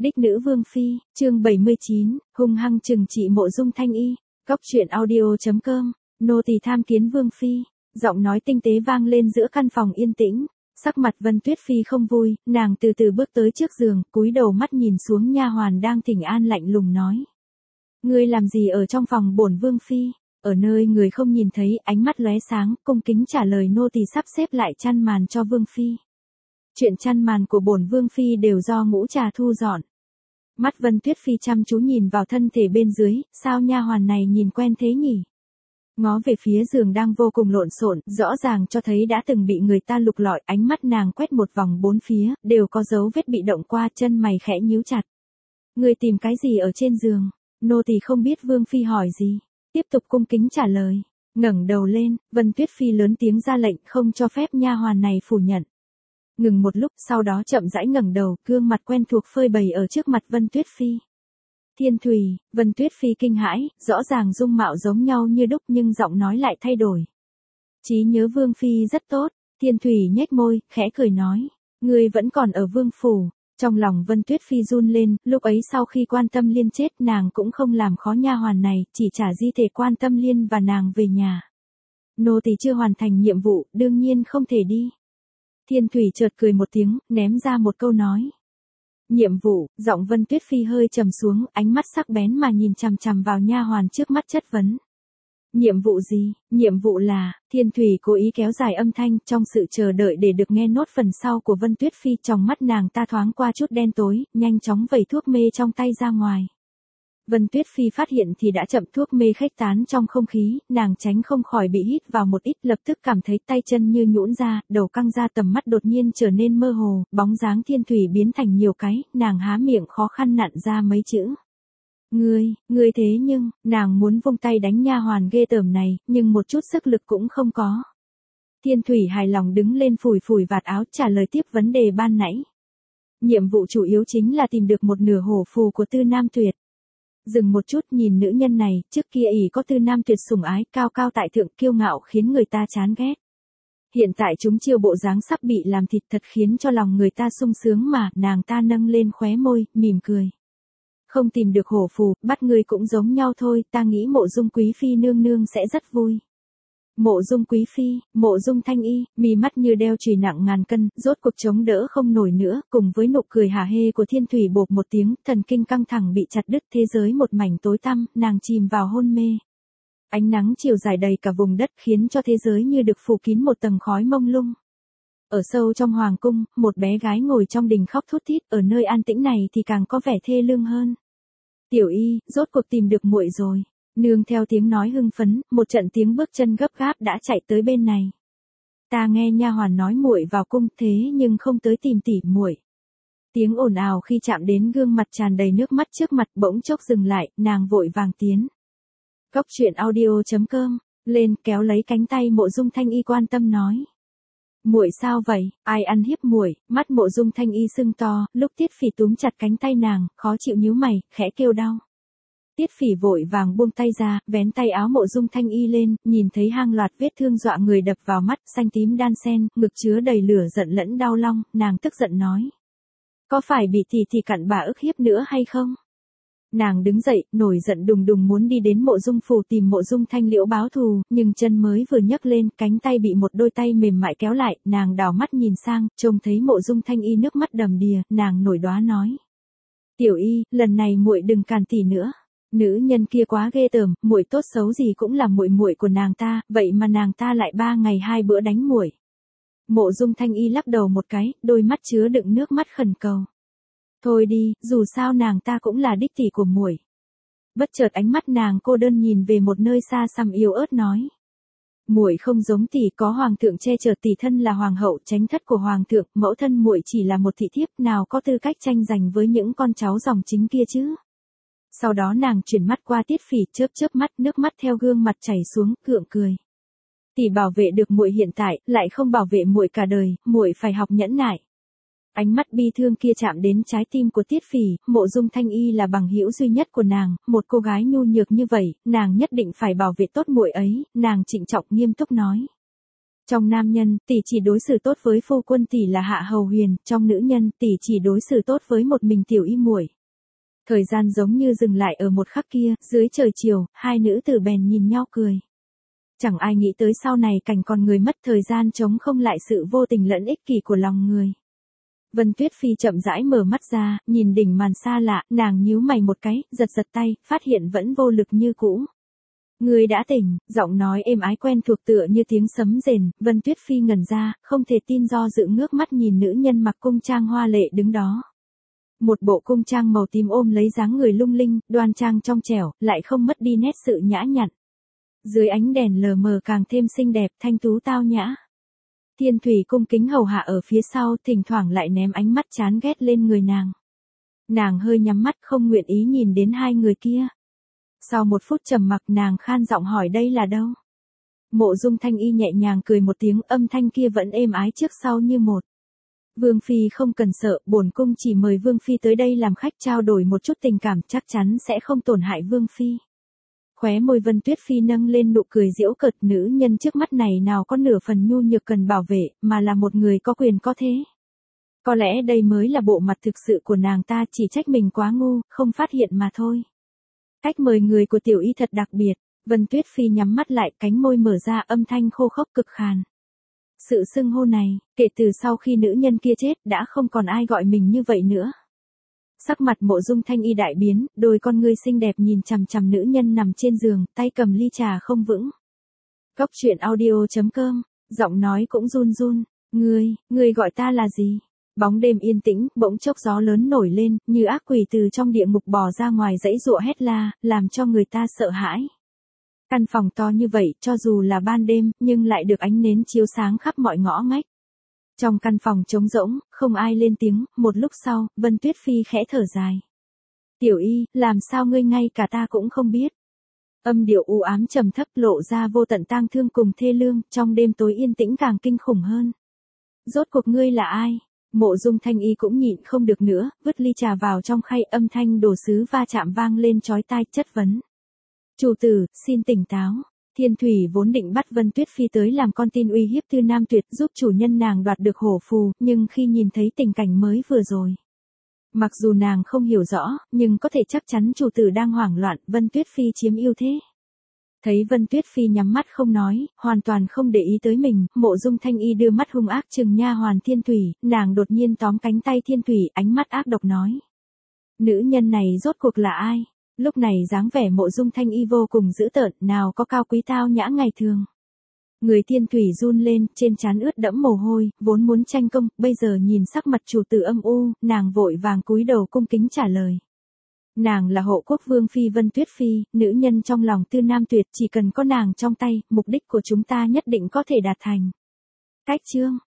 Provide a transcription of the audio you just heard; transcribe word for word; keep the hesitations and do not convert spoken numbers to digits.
Đích nữ vương phi, chương bảy mươi chín, hung hăng trừng trị Mộ Dung Thanh Y. Cóc truyện audio chấm com, nô tỳ tham kiến vương phi. Giọng nói tinh tế vang lên giữa căn phòng yên tĩnh. Sắc mặt Vân Tuyết Phi không vui, nàng từ từ bước tới trước giường, cúi đầu mắt nhìn xuống nha hoàn đang thỉnh an lạnh lùng nói: ngươi làm gì ở trong phòng bổn vương phi? Ở nơi người không nhìn thấy, ánh mắt lóe sáng, cung kính trả lời: nô tỳ sắp xếp lại chăn màn cho vương phi. Chuyện chăn màn của bổn vương phi đều do ngũ trà thu dọn. Mắt Vân Tuyết Phi chăm chú nhìn vào thân thể bên dưới, sao nha hoàn này nhìn quen thế nhỉ? Ngó về phía giường đang vô cùng lộn xộn, rõ ràng cho thấy đã từng bị người ta lục lọi, ánh mắt nàng quét một vòng bốn phía, đều có dấu vết bị động qua, chân mày khẽ nhíu chặt. Người tìm cái gì ở trên giường? Nô tỳ không biết. Vương phi hỏi gì? Tiếp tục cung kính trả lời. Ngẩng đầu lên, Vân Tuyết Phi lớn tiếng ra lệnh, không cho phép nha hoàn này phủ nhận. Ngừng một lúc, sau đó chậm rãi ngẩng đầu, gương mặt quen thuộc phơi bày ở trước mặt Vân Tuyết Phi. Thiên Thủy. Vân Tuyết Phi kinh hãi, rõ ràng dung mạo giống nhau như đúc nhưng giọng nói lại thay đổi. Trí nhớ vương phi rất tốt. Thiên Thủy nhếch môi, khẽ cười nói: ngươi vẫn còn ở vương phủ. Trong lòng Vân Tuyết Phi run lên, lúc ấy sau khi Quan Tâm Liên chết, nàng cũng không làm khó nha hoàn này, chỉ trả di thể Quan Tâm Liên và nàng về nhà. Nô tỳ chưa hoàn thành nhiệm vụ, đương nhiên không thể đi. Thiên Thủy chợt cười một tiếng, ném ra một câu nói. Nhiệm vụ. Giọng Vân Tuyết Phi hơi trầm xuống, ánh mắt sắc bén mà nhìn chằm chằm vào nha hoàn trước mắt chất vấn. Nhiệm vụ gì? Nhiệm vụ là... Thiên Thủy cố ý kéo dài âm thanh, trong sự chờ đợi để được nghe nốt phần sau của Vân Tuyết Phi. Trong mắt nàng ta thoáng qua chút đen tối, nhanh chóng vẩy thuốc mê trong tay ra ngoài. Vân Tuyết Phi phát hiện thì đã chậm, thuốc mê khuếch tán trong không khí, nàng tránh không khỏi bị hít vào một ít, lập tức cảm thấy tay chân như nhũn ra, đầu căng ra, tầm mắt đột nhiên trở nên mơ hồ, bóng dáng Thiên Thủy biến thành nhiều cái, nàng há miệng khó khăn nặn ra mấy chữ. Ngươi, ngươi thế nhưng, nàng muốn vung tay đánh nha hoàn ghê tởm này, nhưng một chút sức lực cũng không có. Thiên Thủy hài lòng đứng lên phủi phủi vạt áo, trả lời tiếp vấn đề ban nãy. Nhiệm vụ chủ yếu chính là tìm được một nửa hổ phù của Tư Nam Tuyệt. Dừng một chút, nhìn nữ nhân này, trước kia ỷ có Tư Nam Tuyệt sủng ái, cao cao tại thượng, kiêu ngạo khiến người ta chán ghét. Hiện tại chúng chiêu bộ dáng sắp bị làm thịt, thật khiến cho lòng người ta sung sướng mà. Nàng ta nâng lên khóe môi, mỉm cười. Không tìm được hổ phù, bắt ngươi cũng giống nhau thôi, ta nghĩ Mộ Dung quý phi nương nương sẽ rất vui. Mộ Dung quý phi, Mộ Dung Thanh Y, mí mắt như đeo chùy nặng ngàn cân, rốt cuộc chống đỡ không nổi nữa, cùng với nụ cười hả hê của Thiên Thủy bộp một tiếng, thần kinh căng thẳng bị chặt đứt, thế giới một mảnh tối tăm, nàng chìm vào hôn mê. Ánh nắng chiều dài đầy cả vùng đất khiến cho thế giới như được phủ kín một tầng khói mông lung. Ở sâu trong hoàng cung, một bé gái ngồi trong đình khóc thút thít, ở nơi an tĩnh này thì càng có vẻ thê lương hơn. Tiểu Y, rốt cuộc tìm được muội rồi. Nương theo tiếng nói hưng phấn, một trận tiếng bước chân gấp gáp đã chạy tới bên này. Ta nghe nha hoàn nói muội vào cung, thế nhưng không tới tìm tỷ muội. Tiếng ồn ào khi chạm đến gương mặt tràn đầy nước mắt trước mặt, bỗng chốc dừng lại, nàng vội vàng tiến. Cóc truyện audio chấm com, lên kéo lấy cánh tay Mộ Dung Thanh Y quan tâm nói. Muội sao vậy? Ai ăn hiếp muội? Mắt Mộ Dung Thanh Y sưng to, lúc Tiết Phỉ túm chặt cánh tay nàng, khó chịu nhíu mày, khẽ kêu đau. Tiết Phỉ vội vàng buông tay ra, vén tay áo Mộ Dung Thanh Y lên, nhìn thấy hang loạt vết thương dọa người đập vào mắt, xanh tím đan xen, ngực chứa đầy lửa giận lẫn đau long, nàng tức giận nói. Có phải bị tỷ tỷ cặn bã ức hiếp nữa hay không? Nàng đứng dậy, nổi giận đùng đùng muốn đi đến Mộ Dung phủ tìm Mộ Dung Thanh Liễu báo thù, nhưng chân mới vừa nhấc lên, cánh tay bị một đôi tay mềm mại kéo lại, nàng đảo mắt nhìn sang, trông thấy Mộ Dung Thanh Y nước mắt đầm đìa, nàng nổi đoá nói. Tiểu Y, lần này muội đừng càn tỷ nữa. Nữ nhân kia quá ghê tởm, muội tốt xấu gì cũng là muội muội của nàng ta, vậy mà nàng ta lại ba ngày hai bữa đánh muội. Mộ Dung Thanh Y lắc đầu một cái, đôi mắt chứa đựng nước mắt khẩn cầu. Thôi đi, dù sao nàng ta cũng là đích tỷ của muội. Bất chợt ánh mắt nàng cô đơn nhìn về một nơi xa xăm yếu ớt nói. Muội không giống tỷ, có hoàng thượng che chở, tỷ thân là hoàng hậu, chánh thất của hoàng thượng, mẫu thân muội chỉ là một thị thiếp, nào có tư cách tranh giành với những con cháu dòng chính kia chứ. Sau đó nàng chuyển mắt qua Tiết Phỉ, chớp chớp mắt, nước mắt theo gương mặt chảy xuống, gượng cười. Tỷ bảo vệ được muội hiện tại, lại không bảo vệ muội cả đời, muội phải học nhẫn nại. Ánh mắt bi thương kia chạm đến trái tim của Tiết Phỉ, Mộ Dung Thanh Y là bằng hữu duy nhất của nàng, một cô gái nhu nhược như vậy, nàng nhất định phải bảo vệ tốt muội ấy, nàng trịnh trọng nghiêm túc nói. Trong nam nhân, tỷ chỉ đối xử tốt với phu quân tỷ là Hạ Hầu Huyền, trong nữ nhân, tỷ chỉ đối xử tốt với một mình tiểu y muội. Thời gian giống như dừng lại ở một khắc kia, dưới trời chiều, hai nữ tử bèn nhìn nhau cười. Chẳng ai nghĩ tới sau này cảnh còn người mất thời gian chống không lại sự vô tình lẫn ích kỷ của lòng người. Vân Tuyết Phi chậm rãi mở mắt ra, nhìn đỉnh màn xa lạ, nàng nhíu mày một cái, giật giật tay, phát hiện vẫn vô lực như cũ. Người đã tỉnh, giọng nói êm ái quen thuộc tựa như tiếng sấm rền, Vân Tuyết Phi ngẩn ra, không thể tin do dự ngước mắt nhìn nữ nhân mặc cung trang hoa lệ đứng đó. Một bộ cung trang màu tím ôm lấy dáng người lung linh, đoan trang trong trẻo, lại không mất đi nét sự nhã nhặn. Dưới ánh đèn lờ mờ càng thêm xinh đẹp, thanh tú tao nhã. Thiên Thủy cung kính hầu hạ ở phía sau, thỉnh thoảng lại ném ánh mắt chán ghét lên người nàng. Nàng hơi nhắm mắt không nguyện ý nhìn đến hai người kia. Sau một phút trầm mặc nàng khan giọng hỏi đây là đâu. Mộ Dung Thanh Y nhẹ nhàng cười một tiếng, âm thanh kia vẫn êm ái trước sau như một. Vương Phi không cần sợ, bổn cung chỉ mời Vương Phi tới đây làm khách trao đổi một chút tình cảm, chắc chắn sẽ không tổn hại Vương Phi. Khóe môi Vân Tuyết Phi nâng lên nụ cười giễu cợt, nữ nhân trước mắt này nào có nửa phần nhu nhược cần bảo vệ, mà là một người có quyền có thế. Có lẽ đây mới là bộ mặt thực sự của nàng ta, chỉ trách mình quá ngu, không phát hiện mà thôi. Cách mời người của tiểu y thật đặc biệt, Vân Tuyết Phi nhắm mắt lại, cánh môi mở ra, âm thanh khô khốc cực khàn. Sự xưng hô này, kể từ sau khi nữ nhân kia chết, đã không còn ai gọi mình như vậy nữa. Sắc mặt Mộ Dung Thanh Y đại biến, đôi con ngươi xinh đẹp nhìn chằm chằm nữ nhân nằm trên giường, tay cầm ly trà không vững. Cốc truyện audio chấm com, giọng nói cũng run run, ngươi, ngươi gọi ta là gì? Bóng đêm yên tĩnh, bỗng chốc gió lớn nổi lên, như ác quỷ từ trong địa ngục bò ra ngoài dãy giụa hét la, làm cho người ta sợ hãi. Căn phòng to như vậy, cho dù là ban đêm, nhưng lại được ánh nến chiếu sáng khắp mọi ngõ ngách. Trong căn phòng trống rỗng, không ai lên tiếng, một lúc sau, Vân Tuyết Phi khẽ thở dài. Tiểu y, làm sao ngươi ngay cả ta cũng không biết. Âm điệu u ám trầm thấp lộ ra vô tận tang thương cùng thê lương, trong đêm tối yên tĩnh càng kinh khủng hơn. Rốt cuộc ngươi là ai? Mộ Dung Thanh Y cũng nhịn không được nữa, vứt ly trà vào trong khay, âm thanh đồ sứ va chạm vang lên chói tai, chất vấn. Chủ tử, xin tỉnh táo. Thiên Thủy vốn định bắt Vân Tuyết Phi tới làm con tin uy hiếp Tư Nam Tuyệt, giúp chủ nhân nàng đoạt được hổ phù, nhưng khi nhìn thấy tình cảnh mới vừa rồi. Mặc dù nàng không hiểu rõ, nhưng có thể chắc chắn chủ tử đang hoảng loạn, Vân Tuyết Phi chiếm ưu thế. Thấy Vân Tuyết Phi nhắm mắt không nói, hoàn toàn không để ý tới mình, Mộ Dung Thanh Y đưa mắt hung ác trừng nha hoàn Thiên Thủy, nàng đột nhiên tóm cánh tay Thiên Thủy, ánh mắt ác độc nói. Nữ nhân này rốt cuộc là ai? Lúc này dáng vẻ Mộ Dung Thanh Y vô cùng dữ tợn, nào có cao quý tao nhã ngày thường. Người Thiên Thủy run lên, trên trán ướt đẫm mồ hôi, vốn muốn tranh công, bây giờ nhìn sắc mặt chủ tử âm u, nàng vội vàng cúi đầu cung kính trả lời. Nàng là hộ quốc vương phi Vân Tuyết Phi, nữ nhân trong lòng Tư Nam Tuyệt, chỉ cần có nàng trong tay, mục đích của chúng ta nhất định có thể đạt thành. Cách chương